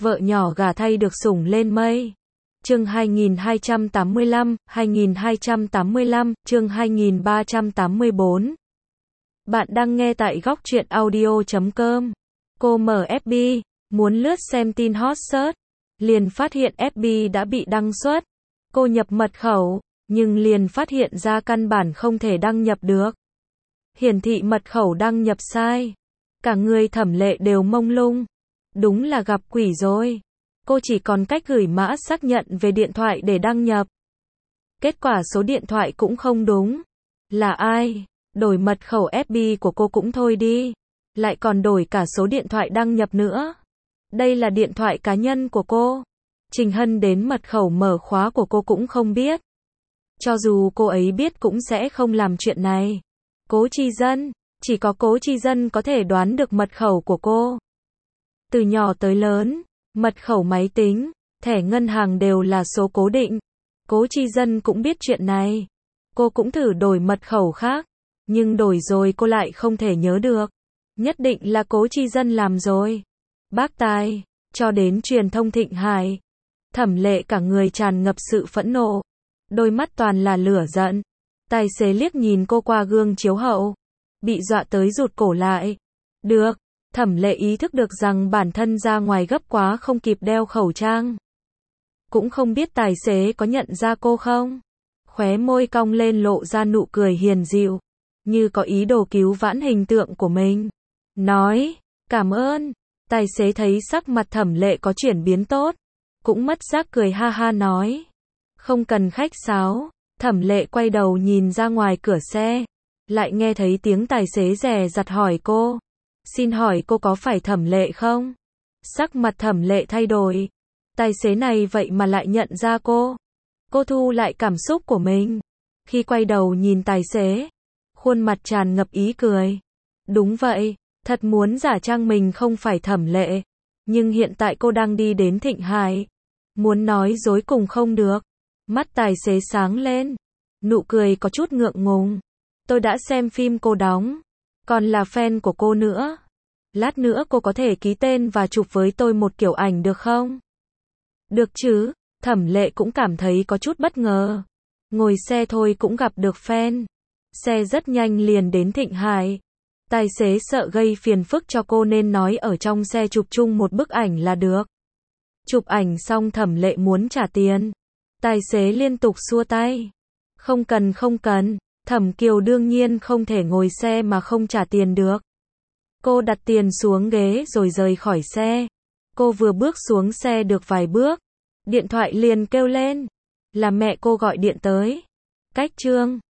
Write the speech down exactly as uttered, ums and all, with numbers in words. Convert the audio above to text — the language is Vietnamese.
Vợ nhỏ gả thay được sủng lên mây. Chương hai nghìn hai trăm tám mươi lăm, hai nghìn hai trăm tám mươi lăm, chương hai nghìn ba trăm tám mươi bốn. Bạn đang nghe tại góc truyện audio chấm com. Cô mở ép bê, muốn lướt xem tin hot search, liền phát hiện ép bê đã bị đăng xuất. Cô nhập mật khẩu, nhưng liền phát hiện ra căn bản không thể đăng nhập được. Hiển thị mật khẩu đăng nhập sai. Cả người Thẩm Lệ đều mông lung. Đúng là gặp quỷ rồi. Cô chỉ còn cách gửi mã xác nhận về điện thoại để đăng nhập. Kết quả số điện thoại cũng không đúng. Là ai? Đổi mật khẩu ép bê của cô cũng thôi đi. Lại còn đổi cả số điện thoại đăng nhập nữa. Đây là điện thoại cá nhân của cô. Trình Hân đến mật khẩu mở khóa của cô cũng không biết. Cho dù cô ấy biết cũng sẽ không làm chuyện này. Cố Chi Dân, chỉ có Cố Chi Dân có thể đoán được mật khẩu của cô. Từ nhỏ tới lớn, mật khẩu máy tính, thẻ ngân hàng đều là số cố định. Cố Chi Dân cũng biết chuyện này. Cô cũng thử đổi mật khẩu khác, nhưng đổi rồi cô lại không thể nhớ được. Nhất định là Cố Chi Dân làm rồi. Bác tài, cho đến truyền thông Thịnh Hải. Thẩm Lệ cả người tràn ngập sự phẫn nộ. Đôi mắt toàn là lửa giận. Tài xế liếc nhìn cô qua gương chiếu hậu. Bị dọa tới rụt cổ lại. Được. Thẩm Lệ ý thức được rằng bản thân ra ngoài gấp quá không kịp đeo khẩu trang. Cũng không biết tài xế có nhận ra cô không? Khóe môi cong lên lộ ra nụ cười hiền dịu, như có ý đồ cứu vãn hình tượng của mình. Nói, cảm ơn. Tài xế thấy sắc mặt Thẩm Lệ có chuyển biến tốt, cũng mất giác cười ha ha nói. Không cần khách sáo. Thẩm Lệ quay đầu nhìn ra ngoài cửa xe, lại nghe thấy tiếng tài xế dè dặt hỏi cô. Xin hỏi cô có phải Thẩm Lệ không? Sắc mặt Thẩm Lệ thay đổi. Tài xế này vậy mà lại nhận ra cô. Cô thu lại cảm xúc của mình. Khi quay đầu nhìn tài xế, khuôn mặt tràn ngập ý cười. Đúng vậy, thật muốn giả trang mình không phải Thẩm Lệ. Nhưng hiện tại cô đang đi đến Thịnh Hải. Muốn nói dối cùng không được. Mắt tài xế sáng lên. Nụ cười có chút ngượng ngùng. Tôi đã xem phim cô đóng. Còn là fan của cô nữa. Lát nữa cô có thể ký tên và chụp với tôi một kiểu ảnh được không? Được chứ. Thẩm Lệ cũng cảm thấy có chút bất ngờ. Ngồi xe thôi cũng gặp được fan. Xe rất nhanh liền đến Thịnh Hải. Tài xế sợ gây phiền phức cho cô nên nói ở trong xe chụp chung một bức ảnh là được. Chụp ảnh xong Thẩm Lệ muốn trả tiền. Tài xế liên tục xua tay. Không cần không cần. Thẩm Kiều đương nhiên không thể ngồi xe mà không trả tiền được. Cô đặt tiền xuống ghế rồi rời khỏi xe. Cô vừa bước xuống xe được vài bước, điện thoại liền kêu lên. Là mẹ cô gọi điện tới. Cách Trương,